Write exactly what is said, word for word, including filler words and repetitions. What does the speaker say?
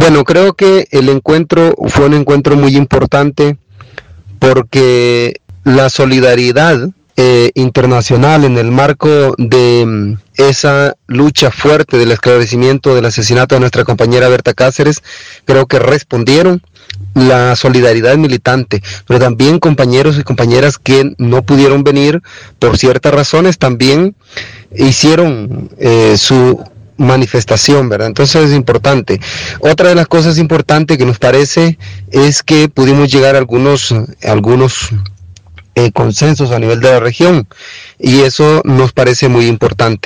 Bueno, creo que el encuentro fue un encuentro muy importante porque la solidaridad eh, internacional en el marco de mm, esa lucha fuerte del esclarecimiento del asesinato de nuestra compañera Berta Cáceres, creo que respondieron la solidaridad militante, pero también compañeros y compañeras que no pudieron venir por ciertas razones también hicieron eh, su manifestación, ¿verdad? Entonces es importante. Otra de las cosas importantes que nos parece es que pudimos llegar a algunos, algunos eh, consensos a nivel de la región y eso nos parece muy importante.